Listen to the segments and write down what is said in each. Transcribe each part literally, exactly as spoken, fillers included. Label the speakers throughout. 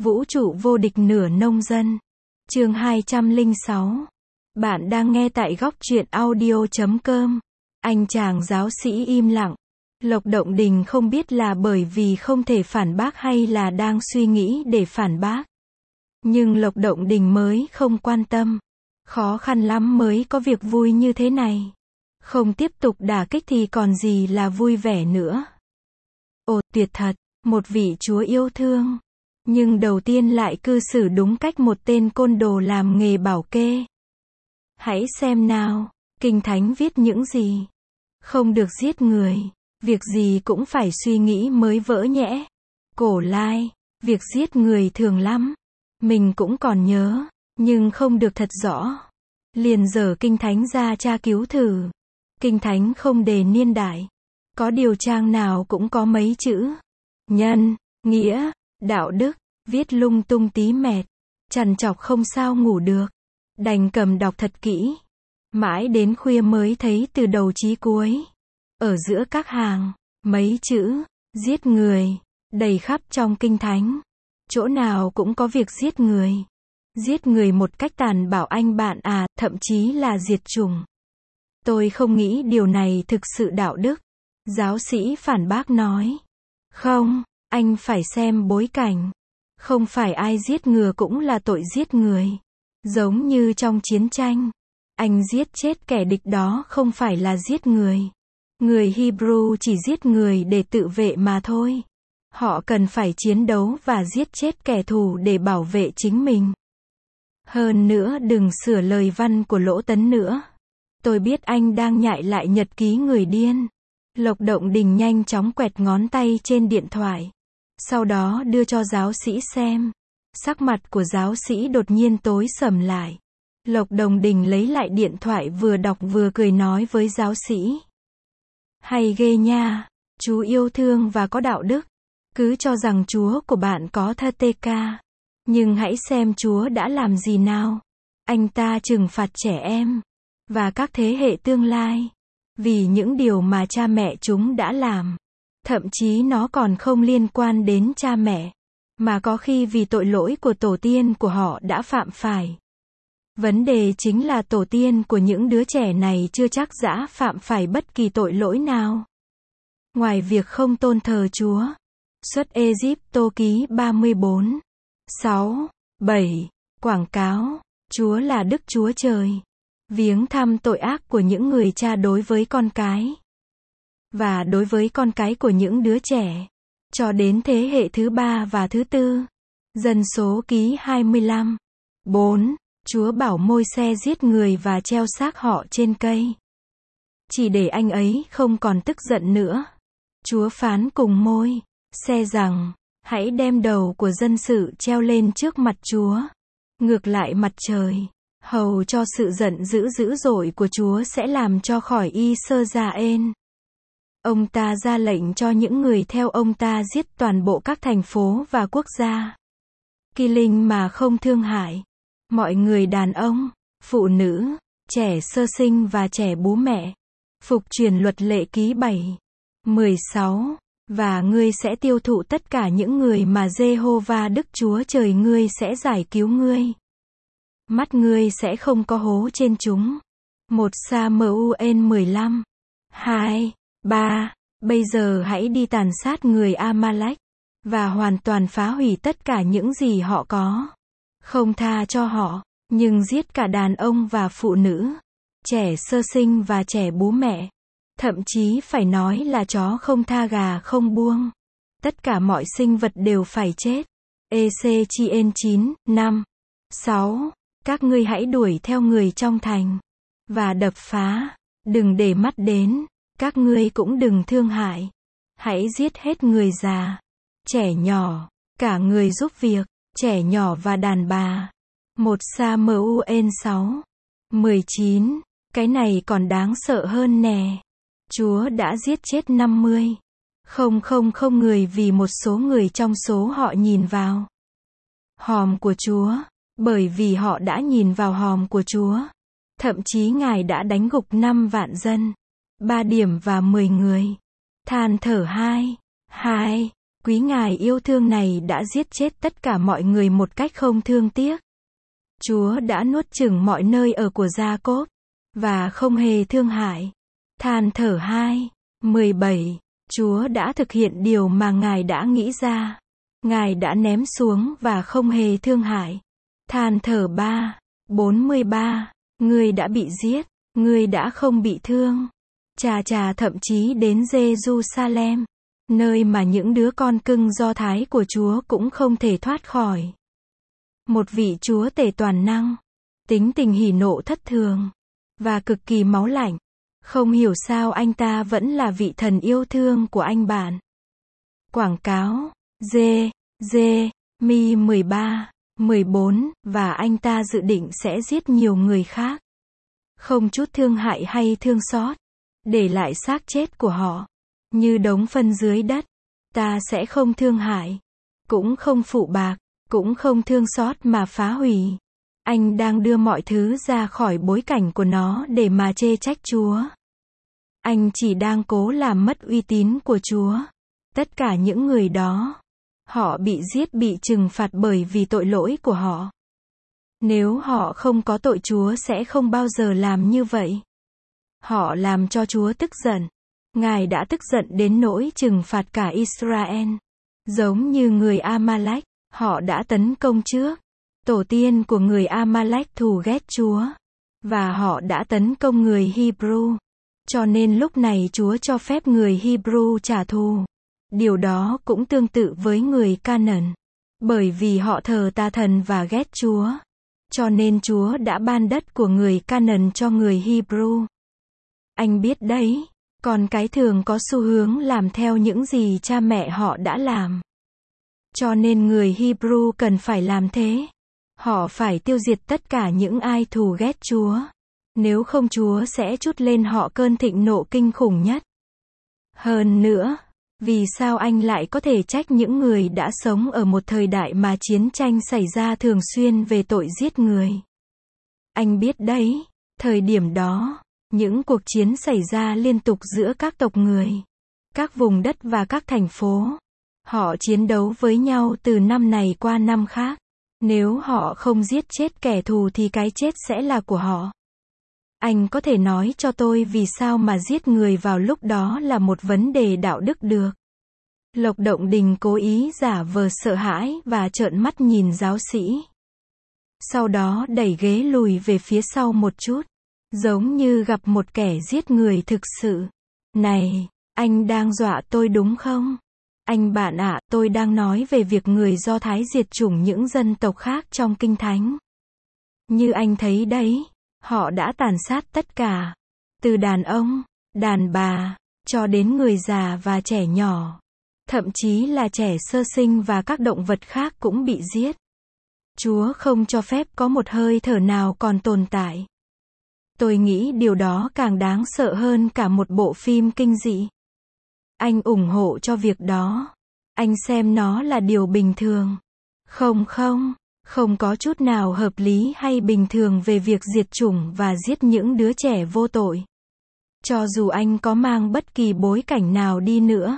Speaker 1: Vũ trụ vô địch nửa nông dân. Chương hai trăm lẻ sáu. Bạn đang nghe tại góc truyện audio chấm com. Anh chàng giáo sĩ im lặng. Lộc Động Đình không biết là bởi vì không thể phản bác hay là đang suy nghĩ để phản bác. Nhưng Lộc Động Đình mới không quan tâm. Khó khăn lắm mới có việc vui như thế này. Không tiếp tục đả kích thì còn gì là vui vẻ nữa. Ồ, tuyệt thật, một vị chúa yêu thương. Nhưng đầu tiên lại cư xử đúng cách một tên côn đồ làm nghề bảo kê. Hãy xem nào, Kinh Thánh viết những gì. Không được giết người, việc gì cũng phải suy nghĩ mới vỡ nhẽ. Cổ Lai, việc giết người thường lắm. Mình cũng còn nhớ, nhưng không được thật rõ. Liền dở Kinh Thánh ra tra cứu thử. Kinh Thánh không đề niên đại. Có điều trang nào cũng có mấy chữ. Nhân, nghĩa, đạo đức, viết lung tung tí mẹt. Trằn trọc không sao ngủ được. Đành cầm đọc thật kỹ. Mãi đến khuya mới thấy từ đầu chí cuối. Ở giữa các hàng, mấy chữ, giết người, đầy khắp trong Kinh Thánh. Chỗ nào cũng có việc giết người. Giết người một cách tàn bạo anh bạn à, thậm chí là diệt chủng. Tôi không nghĩ điều này thực sự đạo đức. Giáo sĩ phản bác nói. Không, anh phải xem bối cảnh. Không phải ai giết người cũng là tội giết người. Giống như trong chiến tranh. Anh giết chết kẻ địch đó không phải là giết người. Người Hebrew chỉ giết người để tự vệ mà thôi. Họ cần phải chiến đấu và giết chết kẻ thù để bảo vệ chính mình. Hơn nữa đừng sửa lời văn của Lỗ Tấn nữa. Tôi biết anh đang nhại lại nhật ký người điên. Lộc Động Đình nhanh chóng quẹt ngón tay trên điện thoại. Sau đó đưa cho giáo sĩ xem. Sắc mặt của giáo sĩ đột nhiên tối sầm lại. Lộc Động Đình lấy lại điện thoại vừa đọc vừa cười nói với giáo sĩ. Hay ghê nha, chú yêu thương và có đạo đức. Cứ cho rằng Chúa của bạn có thơ tê ca. Nhưng hãy xem Chúa đã làm gì nào. Anh ta trừng phạt trẻ em. Và các thế hệ tương lai. Vì những điều mà cha mẹ chúng đã làm. Thậm chí nó còn không liên quan đến cha mẹ. Mà có khi vì tội lỗi của tổ tiên của họ đã phạm phải. Vấn đề chính là tổ tiên của những đứa trẻ này chưa chắc đã phạm phải bất kỳ tội lỗi nào. Ngoài việc không tôn thờ Chúa. Xuất Ê-díp-tô ký ba mươi bốn. sáu, bảy. Quảng cáo. Chúa là Đức Chúa Trời. Viếng thăm tội ác của những người cha đối với con cái. Và đối với con cái của những đứa trẻ. Cho đến thế hệ thứ ba và thứ tư. Dân số ký hai mươi lăm. bốn. Chúa bảo Môi-se giết người và treo xác họ trên cây. Chỉ để anh ấy không còn tức giận nữa. Chúa phán cùng Môi-se rằng, hãy đem đầu của dân sự treo lên trước mặt Chúa. Ngược lại mặt trời. Hầu cho sự giận dữ dữ dội của Chúa sẽ làm cho khỏi I-sơ-ra-ên. Ông ta ra lệnh cho những người theo ông ta giết toàn bộ các thành phố và quốc gia. Kỳ linh mà không thương hại. Mọi người đàn ông, phụ nữ, trẻ sơ sinh và trẻ bú mẹ. Phục truyền luật lệ ký bảy. mười sáu. Và ngươi sẽ tiêu thụ tất cả những người mà Giê-hô-va Đức Chúa Trời ngươi sẽ giải cứu ngươi. Mắt ngươi sẽ không có hố trên chúng. một Sa-mơ-u-ên mười lăm. hai, ba. Bây giờ hãy đi tàn sát người A-ma-lách. Và hoàn toàn phá hủy tất cả những gì họ có. Không tha cho họ, nhưng giết cả đàn ông và phụ nữ. Trẻ sơ sinh và trẻ bú mẹ. Thậm chí phải nói là chó không tha gà không buông. Tất cả mọi sinh vật đều phải chết. Ê-xê-chi-ên chín, năm, sáu. Các ngươi hãy đuổi theo người trong thành. Và đập phá. Đừng để mắt đến. Các ngươi cũng đừng thương hại. Hãy giết hết người già. Trẻ nhỏ. Cả người giúp việc. Trẻ nhỏ và đàn bà. một Sa-mơ-u-ên sáu. mười chín. Cái này còn đáng sợ hơn nè. Chúa đã giết chết năm mươi. Không không không người vì một số người trong số họ nhìn vào hòm của Chúa. Bởi vì họ đã nhìn vào hòm của Chúa. Thậm chí Ngài đã đánh gục năm vạn dân. ba điểm và mười người. Than thở hai. hai. Quý Ngài yêu thương này đã giết chết tất cả mọi người một cách không thương tiếc. Chúa đã nuốt chửng mọi nơi ở của Gia-cốp, và không hề thương hại. Than thở hai, mười bảy. Chúa đã thực hiện điều mà Ngài đã nghĩ ra. Ngài đã ném xuống và không hề thương hại. Than thở ba, bốn mươi ba. Ngươi đã bị giết, ngươi đã không bị thương. Chà chà, thậm chí đến Giê-ru-sa-lem, nơi mà những đứa con cưng Do Thái của Chúa cũng không thể thoát khỏi. Một vị Chúa tể toàn năng, tính tình hỉ nộ thất thường, và cực kỳ máu lạnh. Không hiểu sao anh ta vẫn là vị thần yêu thương của anh bạn. Quảng cáo, Dê, Dê, Mi mười ba, mười bốn, và anh ta dự định sẽ giết nhiều người khác. Không chút thương hại hay thương xót, để lại xác chết của họ như đống phân dưới đất. Ta sẽ không thương hại, cũng không phụ bạc, cũng không thương xót mà phá hủy. Anh đang đưa mọi thứ ra khỏi bối cảnh của nó để mà chê trách Chúa. Anh chỉ đang cố làm mất uy tín của Chúa. Tất cả những người đó, họ bị giết, bị trừng phạt bởi vì tội lỗi của họ. Nếu họ không có tội, Chúa sẽ không bao giờ làm như vậy. Họ làm cho Chúa tức giận. Ngài đã tức giận đến nỗi trừng phạt cả Israel. Giống như người Amalek, họ đã tấn công trước. Tổ tiên của người Amalek thù ghét Chúa, và họ đã tấn công người Hebrew. Cho nên lúc này Chúa cho phép người Hebrew trả thù. Điều đó cũng tương tự với người Canaan. Bởi vì họ thờ tà thần và ghét Chúa, cho nên Chúa đã ban đất của người Canaan cho người Hebrew. Anh biết đấy, con cái thường có xu hướng làm theo những gì cha mẹ họ đã làm. Cho nên người Hebrew cần phải làm thế. Họ phải tiêu diệt tất cả những ai thù ghét Chúa. Nếu không, Chúa sẽ trút lên họ cơn thịnh nộ kinh khủng nhất. Hơn nữa, vì sao anh lại có thể trách những người đã sống ở một thời đại mà chiến tranh xảy ra thường xuyên về tội giết người? Anh biết đấy, thời điểm đó, những cuộc chiến xảy ra liên tục giữa các tộc người, các vùng đất và các thành phố. Họ chiến đấu với nhau từ năm này qua năm khác. Nếu họ không giết chết kẻ thù thì cái chết sẽ là của họ. Anh có thể nói cho tôi vì sao mà giết người vào lúc đó là một vấn đề đạo đức được? Lộc Động Đình cố ý giả vờ sợ hãi và trợn mắt nhìn giáo sĩ. Sau đó đẩy ghế lùi về phía sau một chút, giống như gặp một kẻ giết người thực sự. Này, anh đang dọa tôi đúng không? Anh bạn ạ, tôi đang nói về việc người Do Thái diệt chủng những dân tộc khác trong Kinh Thánh. Như anh thấy đấy, họ đã tàn sát tất cả, từ đàn ông, đàn bà, cho đến người già và trẻ nhỏ. Thậm chí là trẻ sơ sinh và các động vật khác cũng bị giết. Chúa không cho phép có một hơi thở nào còn tồn tại. Tôi nghĩ điều đó càng đáng sợ hơn cả một bộ phim kinh dị. Anh ủng hộ cho việc đó. Anh xem nó là điều bình thường. Không không, không có chút nào hợp lý hay bình thường về việc diệt chủng và giết những đứa trẻ vô tội. Cho dù anh có mang bất kỳ bối cảnh nào đi nữa.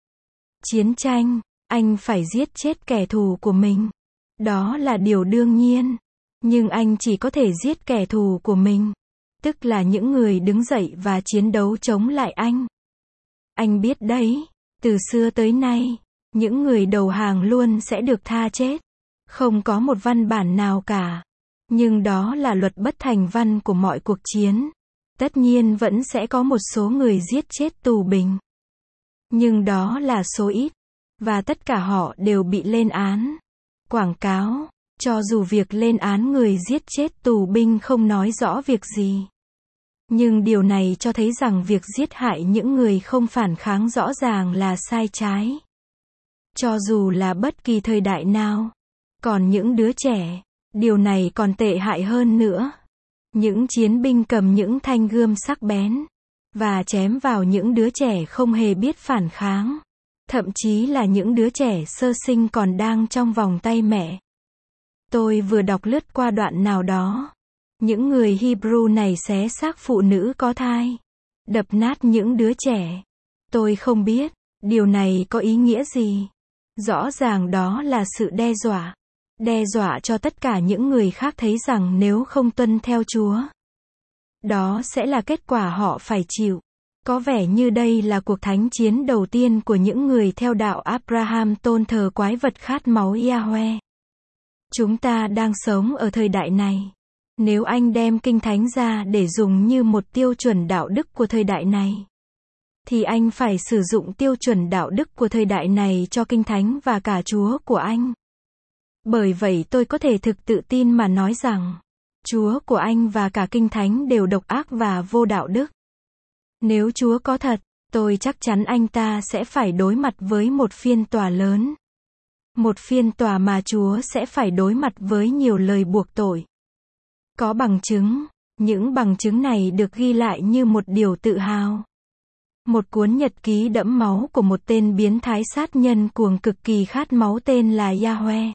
Speaker 1: Chiến tranh, anh phải giết chết kẻ thù của mình. Đó là điều đương nhiên. Nhưng anh chỉ có thể giết kẻ thù của mình. Tức là những người đứng dậy và chiến đấu chống lại anh. Anh biết đấy, từ xưa tới nay, những người đầu hàng luôn sẽ được tha chết. Không có một văn bản nào cả. Nhưng đó là luật bất thành văn của mọi cuộc chiến. Tất nhiên vẫn sẽ có một số người giết chết tù binh. Nhưng đó là số ít. Và tất cả họ đều bị lên án. Quảng cáo, cho dù việc lên án người giết chết tù binh không nói rõ việc gì. Nhưng điều này cho thấy rằng việc giết hại những người không phản kháng rõ ràng là sai trái. Cho dù là bất kỳ thời đại nào. Còn những đứa trẻ, điều này còn tệ hại hơn nữa. Những chiến binh cầm những thanh gươm sắc bén và chém vào những đứa trẻ không hề biết phản kháng. Thậm chí là những đứa trẻ sơ sinh còn đang trong vòng tay mẹ. Tôi vừa đọc lướt qua đoạn nào đó. Những người Hebrew này xé xác phụ nữ có thai, đập nát những đứa trẻ. Tôi không biết, điều này có ý nghĩa gì. Rõ ràng đó là sự đe dọa. Đe dọa cho tất cả những người khác thấy rằng nếu không tuân theo Chúa, đó sẽ là kết quả họ phải chịu. Có vẻ như đây là cuộc thánh chiến đầu tiên của những người theo đạo Abraham tôn thờ quái vật khát máu Yahweh. Chúng ta đang sống ở thời đại này. Nếu anh đem Kinh Thánh ra để dùng như một tiêu chuẩn đạo đức của thời đại này, thì anh phải sử dụng tiêu chuẩn đạo đức của thời đại này cho Kinh Thánh và cả Chúa của anh. Bởi vậy tôi có thể thực tự tin mà nói rằng, Chúa của anh và cả Kinh Thánh đều độc ác và vô đạo đức. Nếu Chúa có thật, tôi chắc chắn anh ta sẽ phải đối mặt với một phiên tòa lớn. Một phiên tòa mà Chúa sẽ phải đối mặt với nhiều lời buộc tội. Có bằng chứng, những bằng chứng này được ghi lại như một điều tự hào. Một cuốn nhật ký đẫm máu của một tên biến thái sát nhân cuồng cực kỳ khát máu tên là Yahweh.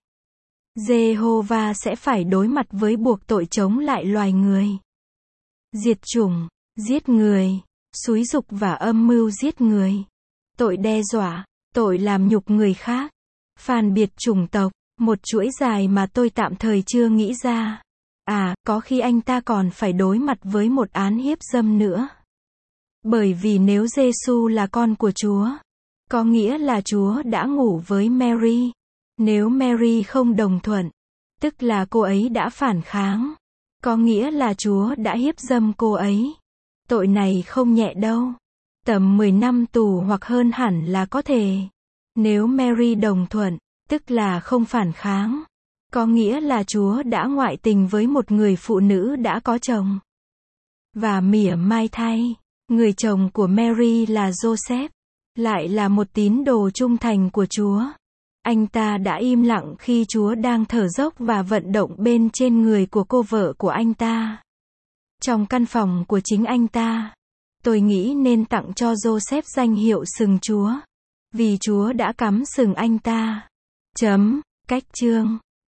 Speaker 1: Jehovah sẽ phải đối mặt với buộc tội chống lại loài người. Diệt chủng, giết người, xúi giục và âm mưu giết người. Tội đe dọa, tội làm nhục người khác. Phàn biệt chủng tộc, một chuỗi dài mà tôi tạm thời chưa nghĩ ra. À, có khi anh ta còn phải đối mặt với một án hiếp dâm nữa. Bởi vì nếu Giêsu là con của Chúa, có nghĩa là Chúa đã ngủ với Mary. Nếu Mary không đồng thuận, tức là cô ấy đã phản kháng. Có nghĩa là Chúa đã hiếp dâm cô ấy. Tội này không nhẹ đâu. Tầm mười năm tù hoặc hơn hẳn là có thể. Nếu Mary đồng thuận, tức là không phản kháng. Có nghĩa là Chúa đã ngoại tình với một người phụ nữ đã có chồng. Và mỉa mai thay, người chồng của Mary là Joseph, lại là một tín đồ trung thành của Chúa. Anh ta đã im lặng khi Chúa đang thở dốc và vận động bên trên người của cô vợ của anh ta. Trong căn phòng của chính anh ta, tôi nghĩ nên tặng cho Joseph danh hiệu sừng Chúa. Vì Chúa đã cắm sừng anh ta. Chấm. Cách chương.